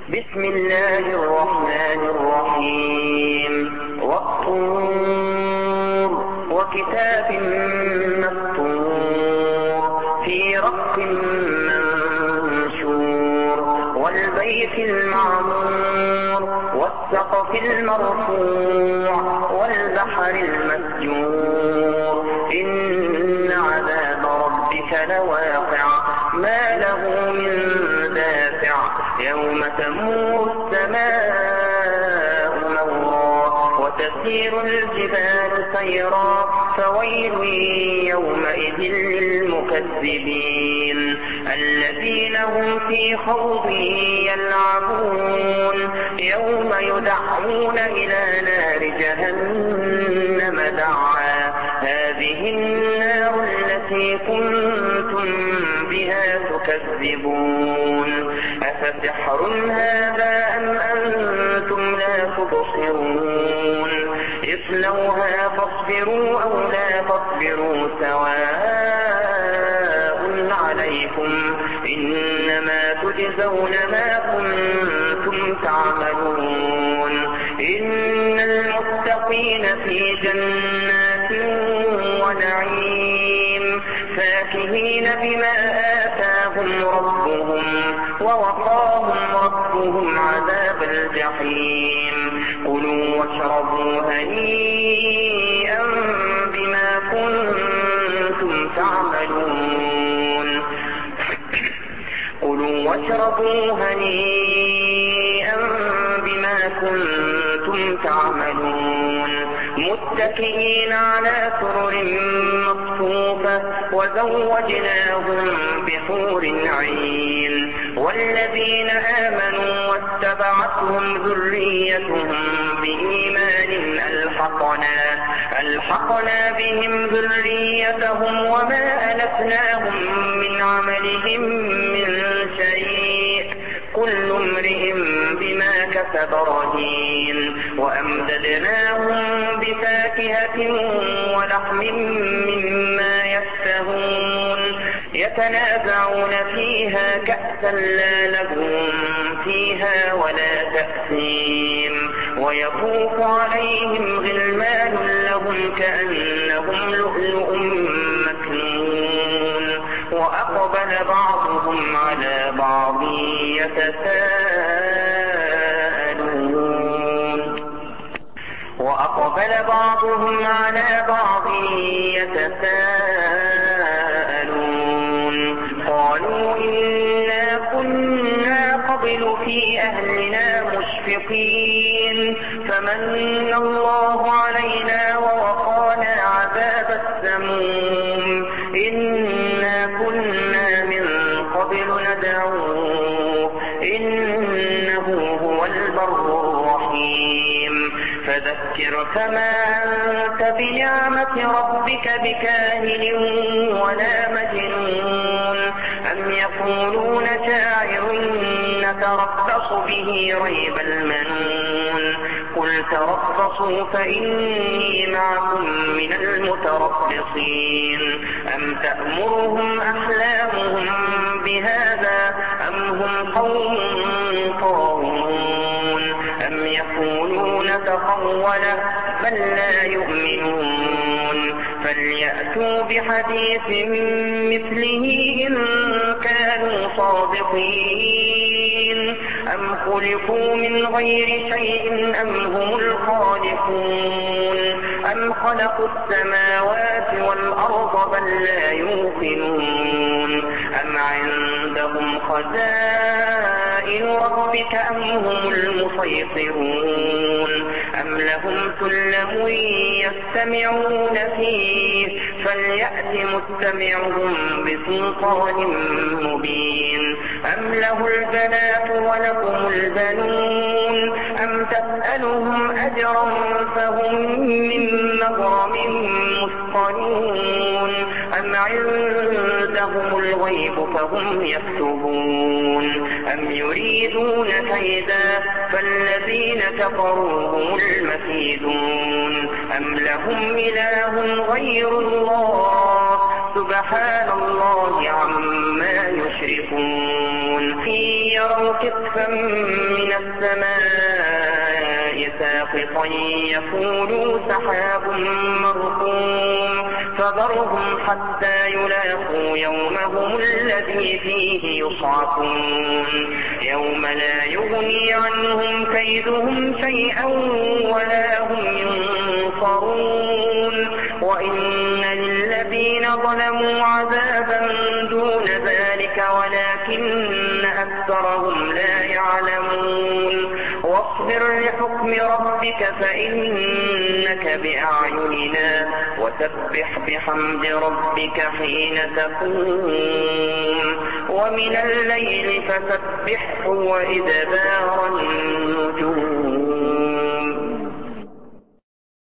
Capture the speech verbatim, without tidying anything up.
بسم الله الرحمن الرحيم والطور وكتاب مسطور في رق منشور والبيت المعمور والسقف المرفوع والبحر المسجور إن عذاب ربك لواقع ما له من دافع يوم تمور السماء مورا وتسير الجبال سيرا فويل يومئذ للمكذبين الذين هم في خوض يلعبون يوم يدعون إلى نار جهنم دعا هذه النار التي كنتم بها تكذبون أفسحر هذا أم أنتم لا تبصرون اصلوها فاصبروا أو لا تصبروا سواء عليكم إنما تجزون ما كنتم تعملون إن المتقين في جنات ونعيم فاكهين بما آتاهم ربهم ووقاهم ربهم عذاب الجحيم كلوا واشربوا هنيئا بما كنتم تعملون كلوا واشربوا هنيئا بما كنتم تعملون متكئين على سرر مصفوفة وزوجناهم بحور عين والذين آمنوا واتبعتهم ذريتهم بإيمان ألحقنا ألحقنا بهم ذريتهم وما ألتناهم من عملهم من شيء كل امرئ بما كسب رهين وأمددناهم بفاكهة ولحم مما يشتهون يتنازعون فيها كأسا لا لغو فيها ولا تأثيم ويطوف عليهم غلمان لهم كأنهم لؤلؤ مكنون وأقبل بعضهم على بعض يتساءلون وأقبل بعضهم على بعض يتساءلون قالوا إنا كنا قبل في أهلنا مشفقين فمن الله علينا ووقانا عذاب السموم إنا كنا من قبل ندعوه إنه هو البر الرحيم فذكر فما أنت بنعمة ربك بكاهن ولا مجنون أم يقولون شاعر نتربص به ريب المنون قل تربصوا فإني معكم من المتربصين أم تأمرهم أحلامهم بهذا أم هم قوم طاغون أم يقولون تقوله بل لا يؤمنون فليأتوا بحديث مثله إن كانوا صادقين أم خلقوا من غير شيء أم هم الخالقون أم خلقوا السماوات والأرض بل لا يوقنون أم عندهم خزائن ربك أم هم المسيطرون أم لهم سلم يستمعون فيه فليأت مستمعهم بسلطان مبين أم له البنات ولكم البنون أم تسألهم أجرا فهم من مغرم مثقلون أم عندهم الغيب فهم يكتبون أم يريدون كيدا فالذين كفروا هم المكيدون أم لهم إله غير الله سبحان الله عما يشركون إن يروا كسفا من السماء ساقطا يقولوا سحاب مركوم فذرهم حتى يلاقوا يومهم الذي فيه يصعقون يوم لا يغني عنهم كيدهم شيئا ولا هم ينصرون وإن للذين ظلموا عذابا دون ذلك ولكن أكثرهم لا يعلمون واصبر لحكم ربك فإنك بأعيننا وسبح بحمد ربك حين تقوم ومن الليل فسبحه وإدبار النجوم